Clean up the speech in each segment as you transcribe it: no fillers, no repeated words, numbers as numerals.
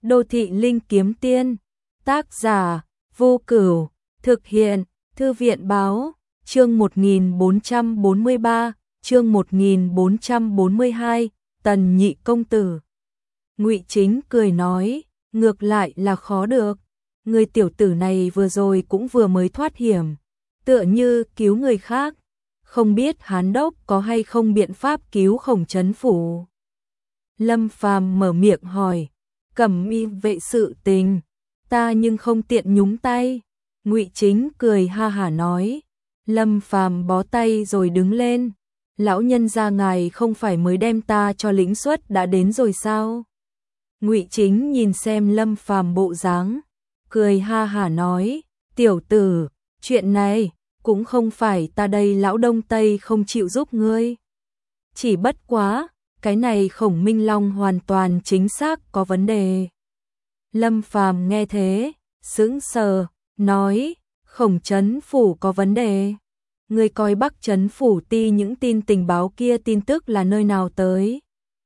Đô thị linh kiếm tiên, tác giả, Vô Cửu, thực hiện, Thư viện báo, chương 1443, chương 1442, Tần Nhị công tử. Ngụy Chính cười nói, ngược lại là khó được, người tiểu tử này vừa rồi cũng vừa mới thoát hiểm, tựa như cứu người khác, không biết Hán đốc có hay không biện pháp cứu Khổng Trấn phủ. Lâm Phàm mở miệng hỏi, Cẩm Y vệ sự tình, ta nhưng không tiện nhúng tay. Ngụy Chính cười ha hả nói. Lâm Phàm bó tay rồi đứng lên. Lão nhân gia ngài không phải mới đem ta cho lĩnh suất đã đến rồi sao? Ngụy Chính nhìn xem Lâm Phàm bộ dáng, cười ha hả nói, tiểu tử, chuyện này cũng không phải ta đây lão Đông Tây không chịu giúp ngươi. Chỉ bất quá, cái này Khổng Minh Long hoàn toàn chính xác có vấn đề. Lâm Phàm nghe thế, sững sờ, nói, Khổng Trấn phủ có vấn đề. Ngươi coi Bắc Trấn phủ ti những tin tình báo kia tin tức là nơi nào tới?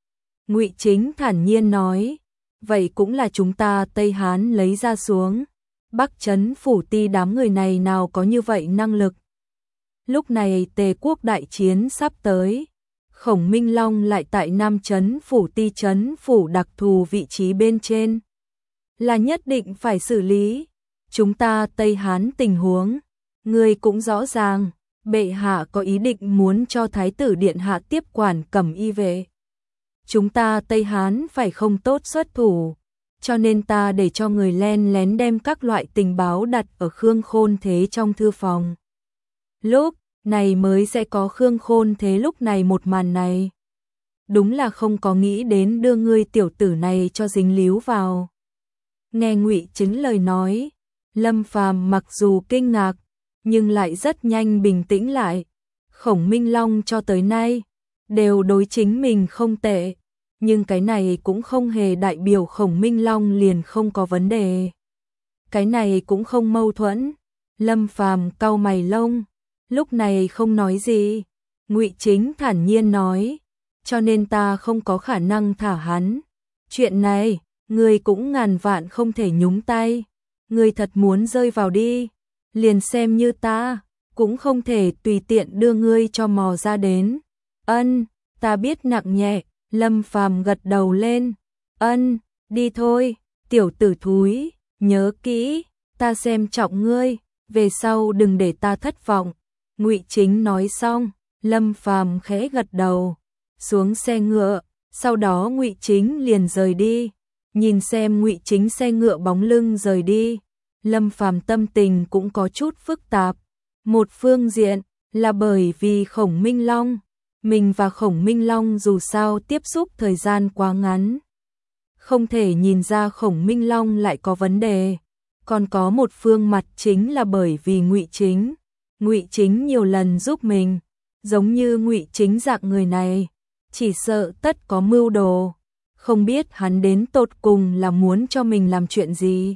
Ngụy Chính thản nhiên nói, vậy cũng là chúng ta Tây Hán lấy ra xuống. Bắc Trấn phủ ti đám người này nào có như vậy năng lực. Lúc này Tề quốc đại chiến sắp tới, Khổng Minh Long lại tại Nam Trấn phủ ti trấn phủ đặc thù vị trí bên trên, là nhất định phải xử lý. Chúng ta Tây Hán tình huống, người cũng rõ ràng, bệ hạ có ý định muốn cho thái tử điện hạ tiếp quản Cẩm Y vệ. Chúng ta Tây Hán phải không tốt xuất thủ, cho nên ta để cho người len lén đem các loại tình báo đặt ở Khương Khôn Thế trong thư phòng. Lúc này mới sẽ có Khương Khôn Thế lúc này một màn này. Đúng là không có nghĩ đến đưa ngươi tiểu tử này cho dính líu vào. Nghe Ngụy Chính lời nói, Lâm Phàm mặc dù kinh ngạc, nhưng lại rất nhanh bình tĩnh lại. Khổng Minh Long cho tới nay đều đối chính mình không tệ, nhưng cái này cũng không hề đại biểu Khổng Minh Long liền không có vấn đề. Cái này cũng không mâu thuẫn. Lâm Phàm cau mày lông, lúc này không nói gì. Ngụy Chính thản nhiên nói, cho nên ta không có khả năng thả hắn. Chuyện này, ngươi cũng ngàn vạn không thể nhúng tay. Ngươi thật muốn rơi vào đi, liền xem như ta, cũng không thể tùy tiện đưa ngươi cho mò ra đến. Ân, ta biết nặng nhẹ. Lâm Phàm gật đầu lên. Ân, đi thôi, tiểu tử thúi, nhớ kỹ, ta xem trọng ngươi, về sau đừng để ta thất vọng. Ngụy Chính nói xong, Lâm Phàm khẽ gật đầu, xuống xe ngựa, sau đó Ngụy Chính liền rời đi. Nhìn xem Ngụy Chính xe ngựa bóng lưng rời đi, Lâm Phàm tâm tình cũng có chút phức tạp. Một phương diện là bởi vì Khổng Minh Long, mình và Khổng Minh Long dù sao tiếp xúc thời gian quá ngắn, không thể nhìn ra Khổng Minh Long lại có vấn đề. Còn có một phương mặt chính là bởi vì Ngụy Chính. Ngụy Chính nhiều lần giúp mình, giống như Ngụy Chính dạng người này, chỉ sợ tất có mưu đồ, không biết hắn đến tột cùng là muốn cho mình làm chuyện gì.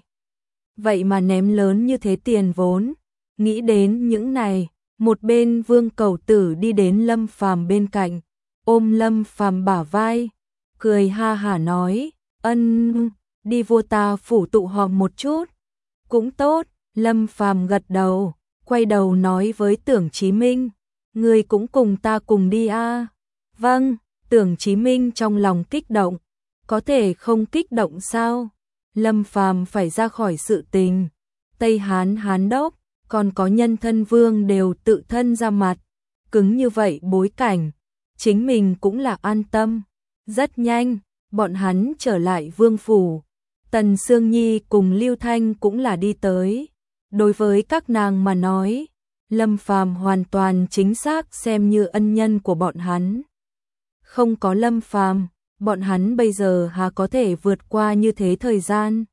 Vậy mà ném lớn như thế tiền vốn. Nghĩ đến những này, một bên Vương Cẩu Tử đi đến Lâm Phàm bên cạnh, ôm Lâm Phàm bả vai, cười ha hả nói, ân, đi vua ta phủ tụ họp một chút. Cũng tốt. Lâm Phàm gật đầu, quay đầu nói với Tưởng Chí Minh, người cũng cùng ta cùng đi a. Vâng. Tưởng Chí Minh trong lòng kích động, có thể không kích động sao? Lâm Phàm phải ra khỏi sự tình, Tây Hán Hán đốc, còn có Nhân Thân Vương đều tự thân ra mặt, cứng như vậy bối cảnh, chính mình cũng là an tâm. Rất nhanh, bọn hắn trở lại vương phủ, Tần Sương Nhi cùng Lưu Thanh cũng là đi tới. Đối với các nàng mà nói, Lâm Phàm hoàn toàn chính xác xem như ân nhân của bọn hắn. Không có Lâm Phàm, bọn hắn bây giờ hà có thể vượt qua như thế thời gian.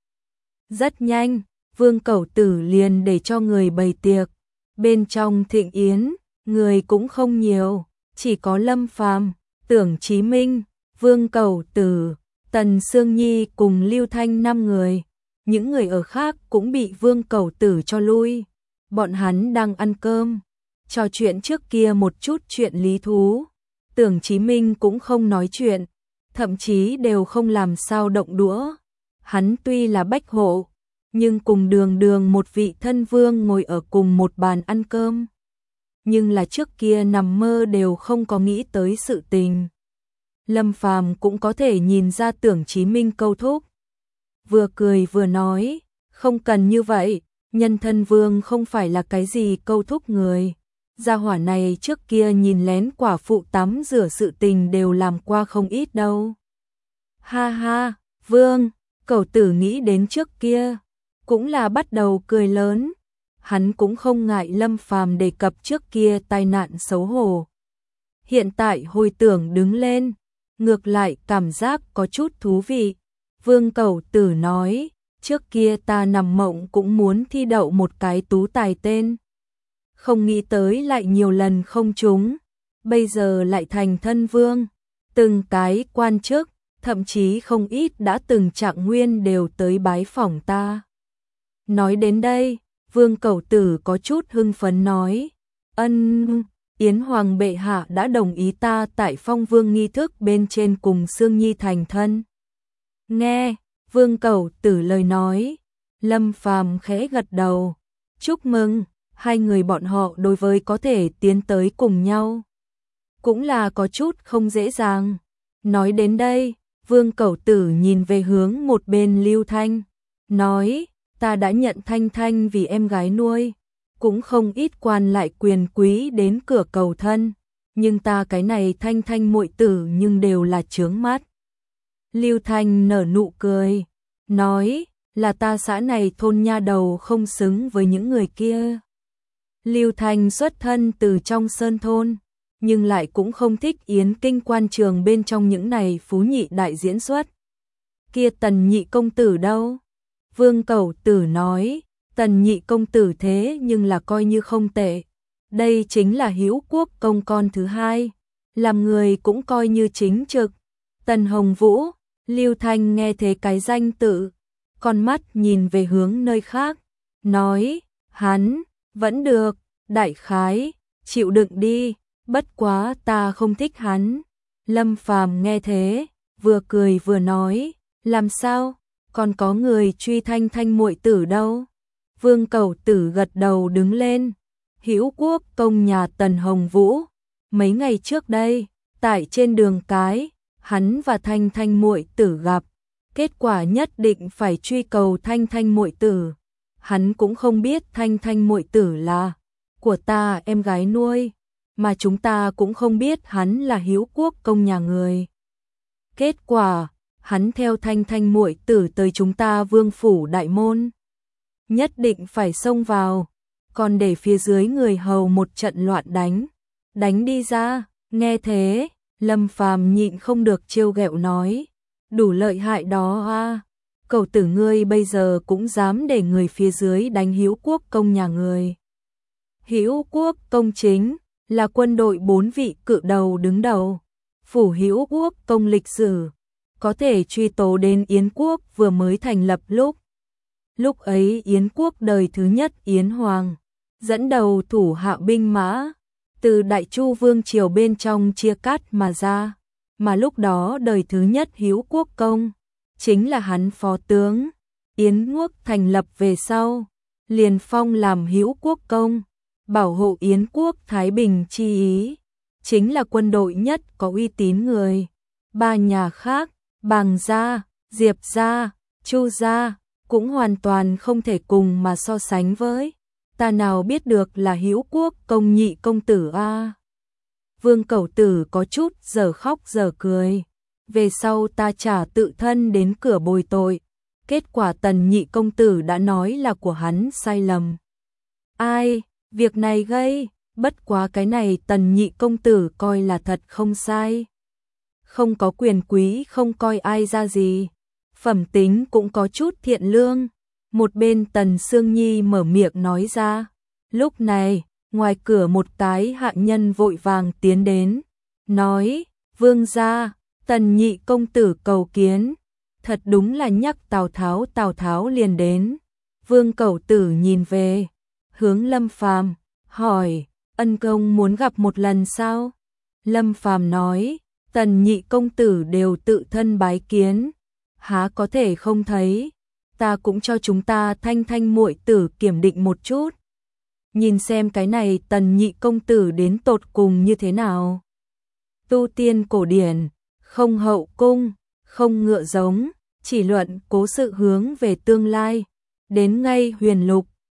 Rất nhanh, Vương Cẩu Tử liền để cho người bày tiệc. Bên trong thịnh yến, người cũng không nhiều, chỉ có Lâm Phàm, Tưởng Chí Minh, Vương Cẩu Tử, Tần Sương Nhi cùng Lưu Thanh 5 người. Những người ở khác cũng bị Vương Cẩu Tử cho lui. Bọn hắn đang ăn cơm, trò chuyện trước kia một chút chuyện lý thú. Tưởng Chí Minh cũng không nói chuyện, thậm chí đều không làm sao động đũa. Hắn tuy là bách hộ, nhưng cùng đường đường một vị thân vương ngồi ở cùng một bàn ăn cơm. Nhưng là trước kia nằm mơ đều không có nghĩ tới sự tình. Lâm Phàm cũng có thể nhìn ra Tưởng Chí Minh câu thúc. Vừa cười vừa nói, không cần như vậy, nhân thân vương không phải là cái gì câu thúc người. Gia hỏa này trước kia nhìn lén quả phụ tắm rửa sự tình đều làm qua không ít đâu. Ha ha, vương, cẩu tử nghĩ đến trước kia, cũng là bắt đầu cười lớn. Hắn cũng không ngại Lâm Phàm đề cập trước kia tai nạn xấu hổ. Hiện tại hồi tưởng đứng lên, ngược lại cảm giác có chút thú vị. Vương cẩu tử nói, trước kia ta nằm mộng cũng muốn thi đậu một cái tú tài tên. Không nghĩ tới lại nhiều lần không trúng, bây giờ lại thành thân vương. Từng cái quan chức, thậm chí không ít đã từng Trạng Nguyên đều tới bái phỏng ta. Nói đến đây, Vương cẩu tử có chút hưng phấn nói, Yến Hoàng bệ hạ đã đồng ý ta tại phong vương nghi thức bên trên cùng Sương Nhi thành thân. Nghe, Vương cẩu tử lời nói, Lâm Phàm khẽ gật đầu, chúc mừng, hai người bọn họ đối với có thể tiến tới cùng nhau. Cũng là có chút không dễ dàng. Nói đến đây, Vương cẩu tử nhìn về hướng một bên Lưu Thanh, nói, ta đã nhận Thanh Thanh vì em gái nuôi, cũng không ít quan lại quyền quý đến cửa cầu thân, nhưng ta cái này Thanh Thanh muội tử nhưng đều là chướng mắt. Lưu Thanh nở nụ cười, nói, là ta xã này thôn nha đầu không xứng với những người kia. Lưu Thanh xuất thân từ trong sơn thôn, nhưng lại cũng không thích Yến Kinh quan trường bên trong những này phú nhị đại diễn xuất. Kia Tần nhị công tử đâu? Vương cẩu tử nói, Tần nhị công tử thế nhưng là coi như không tệ. Đây chính là Hữu Quốc công con thứ hai, làm người cũng coi như chính trực. Tần Hồng Vũ, Lưu Thanh nghe thế cái danh tự, con mắt nhìn về hướng nơi khác, nói, hắn, vẫn được, đại khái, chịu đựng đi, bất quá ta không thích hắn. Lâm Phàm nghe thế, vừa cười vừa nói, làm sao, còn có người truy Thanh Thanh muội tử đâu. Vương cẩu tử gật đầu đứng lên, Hữu Quốc công nhà Tần Hồng Vũ, mấy ngày trước đây, tại trên đường cái, hắn và Thanh Thanh muội tử gặp, kết quả nhất định phải truy cầu Thanh Thanh muội tử. Hắn cũng không biết Thanh Thanh muội tử là của ta em gái nuôi, mà chúng ta cũng không biết hắn là Hữu Quốc công nhà người. Kết quả, hắn theo Thanh Thanh muội tử tới chúng ta Vương phủ đại môn, nhất định phải xông vào, còn để phía dưới người hầu một trận loạn đánh đi ra. Nghe thế, Lâm Phàm nhịn không được trêu ghẹo nói, đủ lợi hại đó a, cẩu tử ngươi bây giờ cũng dám để người phía dưới đánh Hữu Quốc công nhà người. Hữu Quốc công chính là quân đội 4 vị cự đầu đứng đầu, phủ Hữu Quốc công lịch sử có thể truy tố đến Yến quốc vừa mới thành lập lúc ấy Yến quốc đời thứ nhất Yến Hoàng dẫn đầu thủ hạ binh mã từ Đại Chu vương triều bên trong chia cắt mà ra, mà lúc đó đời thứ nhất Hữu Quốc công chính là hắn phó tướng. Yến quốc thành lập về sau, liền phong làm Hữu Quốc công, bảo hộ Yến quốc thái bình chi ý, chính là quân đội nhất có uy tín người. Ba nhà khác, Bàng gia, Diệp gia, Chu gia cũng hoàn toàn không thể cùng mà so sánh với. Ta nào biết được là Hữu Quốc công nhị công tử a. Vương cẩu tử có chút giờ khóc giờ cười. Về sau ta trả tự thân đến cửa bồi tội. Kết quả Tần nhị công tử đã nói là của hắn sai lầm. Ai, việc này gây, bất quá cái này Tần nhị công tử coi là thật không sai. Không có quyền quý không coi ai ra gì. Phẩm tính cũng có chút thiện lương. Một bên Tần Sương Nhi mở miệng nói ra. Lúc này, ngoài cửa một cái hạ nhân vội vàng tiến đến, nói, vương gia, Tần nhị công tử cầu kiến. Thật đúng là nhắc Tào Tháo liền đến. Vương cẩu tử nhìn về hướng Lâm Phàm, hỏi, ân công muốn gặp một lần sao? Lâm Phàm nói, Tần nhị công tử đều tự thân bái kiến, há có thể không thấy, ta cũng cho chúng ta thanh thanh muội tử kiểm định một chút. Nhìn xem cái này Tần nhị công tử đến tột cùng như thế nào. Tu tiên cổ điển, không hậu cung, không ngựa giống, chỉ luận cố sự hướng về tương lai. Đến ngay huyền lục,